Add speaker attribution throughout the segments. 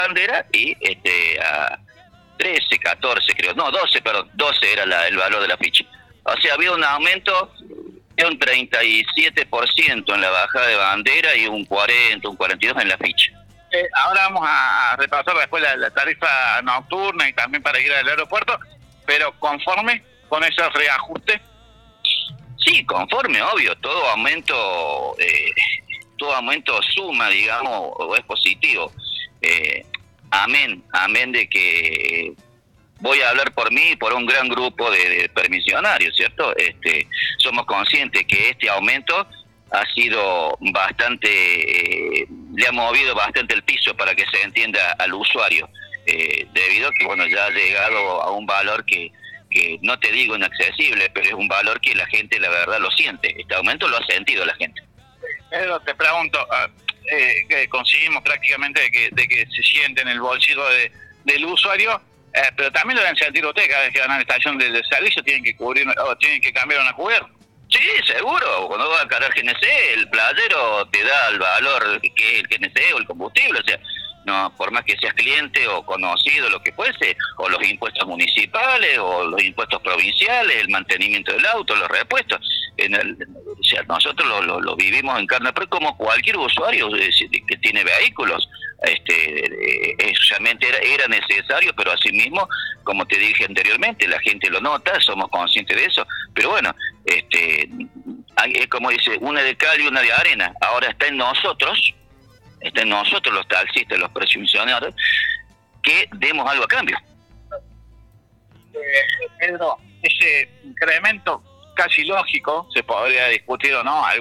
Speaker 1: bandera y a 13, 14 creo, no, 12, perdón, 12 era el valor de la ficha. O sea, había un aumento de un 37% en la bajada de bandera y un 40, un 42% en la ficha.
Speaker 2: Ahora vamos a repasar después la tarifa nocturna y también para ir al aeropuerto, pero conforme con ese reajuste.
Speaker 1: Sí, conforme, obvio, todo aumento suma, digamos, o es positivo. Amén de que voy a hablar por mí y por un gran grupo de permisionarios, ¿cierto? Somos conscientes que este aumento ha sido bastante, le ha movido bastante el piso para que se entienda al usuario, debido a que, bueno, ya ha llegado a un valor que no te digo inaccesible, pero es un valor que la gente, la verdad, lo siente. Este aumento lo ha sentido la gente.
Speaker 2: Pedro, te pregunto, que conseguimos prácticamente de que se siente en el bolsillo del usuario, pero también lo deben sentir ustedes cada vez que van a la estación de servicio, tienen que cubrir o tienen que cambiar una cubierta.
Speaker 1: Sí, seguro. Cuando vas a cargar GNC, el playero te da el valor que es el GNC o el combustible, o sea, no, por más que seas cliente o conocido, lo que fuese, o los impuestos municipales, o los impuestos provinciales, el mantenimiento del auto, los repuestos. O sea, nosotros lo vivimos en carne propia como cualquier usuario que tiene vehículos. Realmente era necesario, pero asimismo, como te dije anteriormente, la gente lo nota, somos conscientes de eso. Pero bueno, es como dice, una de cal y una de arena. Ahora está en nosotros los taxistas, los presionados, que demos algo a cambio.
Speaker 2: Pedro, ese incremento casi lógico, se podría discutir o no,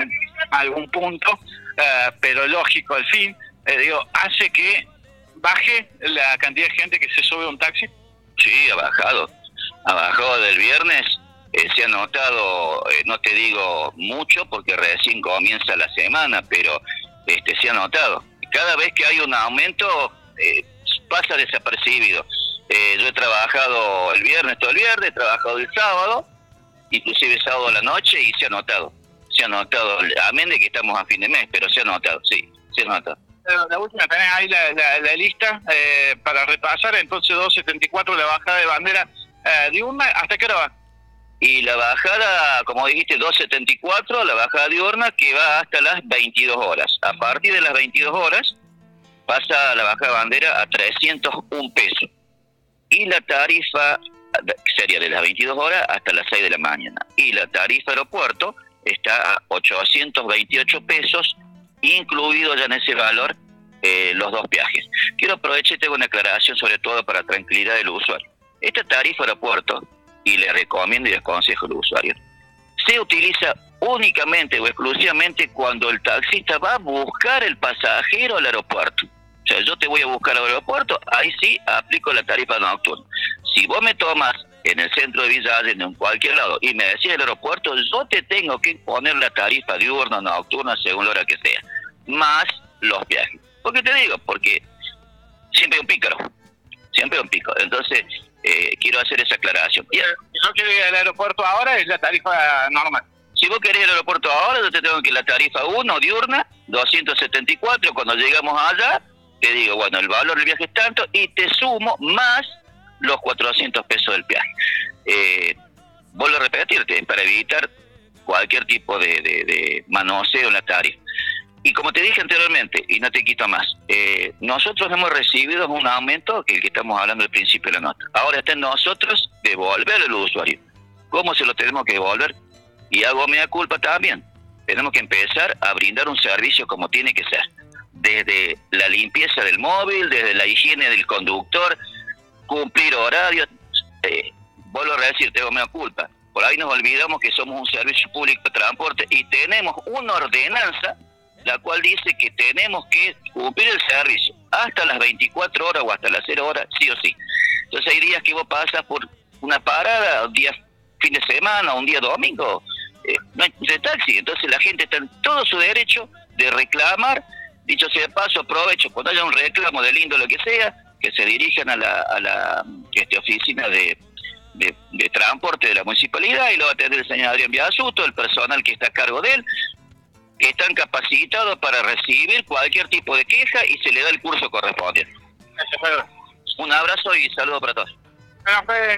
Speaker 2: algún punto, pero lógico al fin, hace que baje la cantidad de gente que se sube a un taxi.
Speaker 1: Sí, ha bajado del viernes. Se ha notado, no te digo mucho porque recién comienza la semana, pero se ha notado. Cada vez que hay un aumento, pasa desapercibido. Yo he trabajado el viernes, todo el viernes, he trabajado el sábado, inclusive sábado a la noche, y se ha notado, amén de que estamos a fin de mes, pero se ha notado, sí, se ha notado.
Speaker 2: La última, tenés ahí la lista para repasar, entonces 2.74 la bajada de bandera diurna, ¿hasta qué hora va?
Speaker 1: Y la bajada, como dijiste, 2.74, la bajada diurna que va hasta las 22 horas. A partir de las 22 horas pasa la bajada de bandera a 301 pesos. Y la tarifa sería de las 22 horas hasta las 6 de la mañana. Y la tarifa aeropuerto está a 828 pesos, incluido ya en ese valor los dos viajes. Quiero aprovechar y tengo una aclaración sobre todo para tranquilidad del usuario. Esta tarifa aeropuerto, y le recomiendo y les aconsejo al usuario, se utiliza únicamente o exclusivamente cuando el taxista va a buscar el pasajero al aeropuerto. O sea, yo te voy a buscar al aeropuerto, ahí sí aplico la tarifa nocturna. Si vos me tomas en el centro de Villa Allende, en cualquier lado, y me decís el aeropuerto, yo te tengo que poner la tarifa diurna o nocturna según la hora que sea, más los viajes. ¿Por qué te digo? Porque siempre hay un pícaro, entonces quiero hacer esa aclaración.
Speaker 2: Si yo quiero ir al aeropuerto ahora, es la tarifa normal.
Speaker 1: Si vos querés ir al aeropuerto ahora, yo te tengo que ir la tarifa 1 diurna, 274, cuando llegamos allá, te digo, bueno, el valor del viaje es tanto, y te sumo más los 400 pesos del viaje. Vuelvo a repetirte, para evitar cualquier tipo de manoseo en la tarifa. Y como te dije anteriormente, y no te quito más, nosotros hemos recibido un aumento que estamos hablando al principio de la nota. Ahora está en nosotros devolverlo al usuario. ¿Cómo se lo tenemos que devolver? Y hago mea culpa también. Tenemos que empezar a brindar un servicio como tiene que ser. Desde la limpieza del móvil, desde la higiene del conductor, cumplir horarios. Vuelvo a decir, tengo mea culpa. Por ahí nos olvidamos que somos un servicio público de transporte y tenemos una ordenanza la cual dice que tenemos que cumplir el servicio hasta las 24 horas o hasta las 0 horas, sí o sí. Entonces hay días que vos pasas por una parada, un día fin de semana, un día domingo, no hay de taxi, entonces la gente está en todo su derecho de reclamar. Dicho sea de paso, aprovecho, cuando haya un reclamo de lindo lo que sea, que se dirijan a la oficina de transporte de la municipalidad y lo va a atender el señor Adrián Biasuto, el personal que está a cargo de él, que están capacitados para recibir cualquier tipo de queja y se le da el curso correspondiente. un abrazo y saludo para todos.
Speaker 2: Bueno, Fede,